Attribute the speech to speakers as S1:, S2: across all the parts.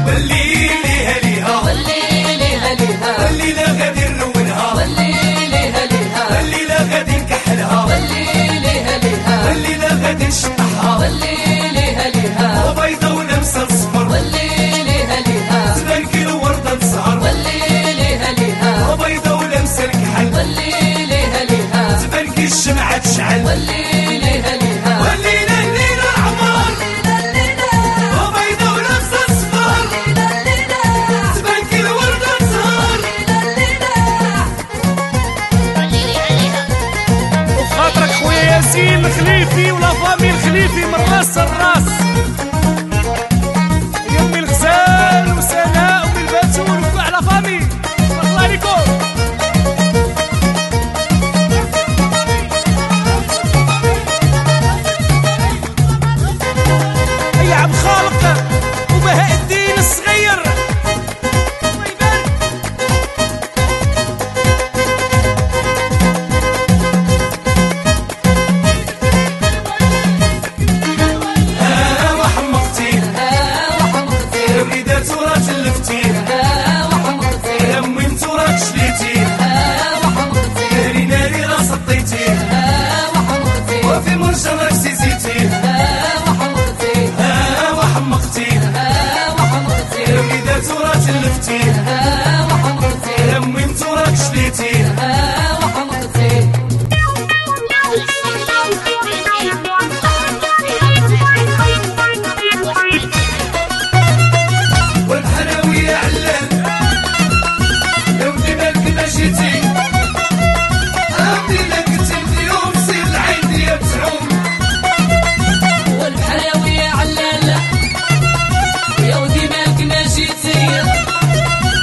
S1: اللي ليها ليها
S2: واللي ليها ليها
S1: الليلة غادي نرونها
S2: واللي ليها ليها
S1: الليلة غادي نكحلها
S2: واللي ليها ليها
S1: الليلة غادي نشطحها
S2: واللي ليها ليها
S1: وبيضة ولمسة صفر
S2: واللي ليها ليها
S1: تبان كي الوردة تزهر
S2: واللي ليها ليها
S1: وبيضة ولمسة الكحل
S2: واللي ليها ليها
S1: تبان كي الشمعة تشعل
S2: واللي ليها ليها
S1: والليلة الليلة العمر وبيضة ولمسة صفر تبان كي الوردة تزهر
S3: وخاطرك خويا ياسين الخليفي ولا فامي الخليفي من راس الراس يمي الغزال وسناء ومن الباتول وكاع لا فامي الله عليكم. يا عم خالق وبهاء الدين الصغير الله يبارك.
S1: ها وحمقتي
S2: وحمقتي
S1: وليدات ورا تلفتي
S2: وحمقتي
S1: امي انتو راك شليتي
S2: وحمقتي
S1: ناري ناري راه سطيتي
S2: وحمقتي
S1: وفي مرجان راك سيزيتي
S2: وحمقتي
S1: ها وحمقتي
S2: وحمقتي
S1: وليدات ورا تلفتي
S2: وحمقتي
S1: امي انتو راك شليتي
S2: وحمقتي
S1: والحلاوي علان لو ديما كنا جيتي عمري لا كنت اليوم سير العين ديال تعوم
S2: والبحراوي علالة يا ودي مالك ما جيتي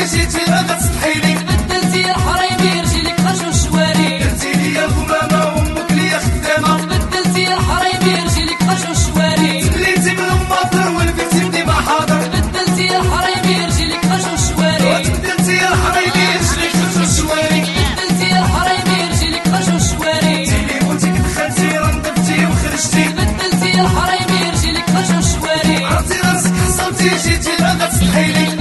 S1: جيتي لا غتصلحيلي
S2: تبدلتي يا حريمي رجلك خرجوا الشواري
S1: درتي ليا الغمامة وامك ليا خدامة
S2: تبدلتي يا حريمي رجلك خرجوا الشواري
S1: تبليتي من المطر ولفتي ديما حاضر
S2: تبدلتي يا حريمي رجلك خرجوا الشواري
S1: تبدلتي يا حبايبي رجليك خرجوا الشواري
S2: تبدلتي يا حريمي رجلك خرجوا الشواري
S1: اللي قلتي دخلتي رنضفتي وخرجتي
S2: تبدلتي يا حريمي رجلك خرجوا الشواري
S1: عرفتي راسك حصلتي جيتي لا غتصلحيلي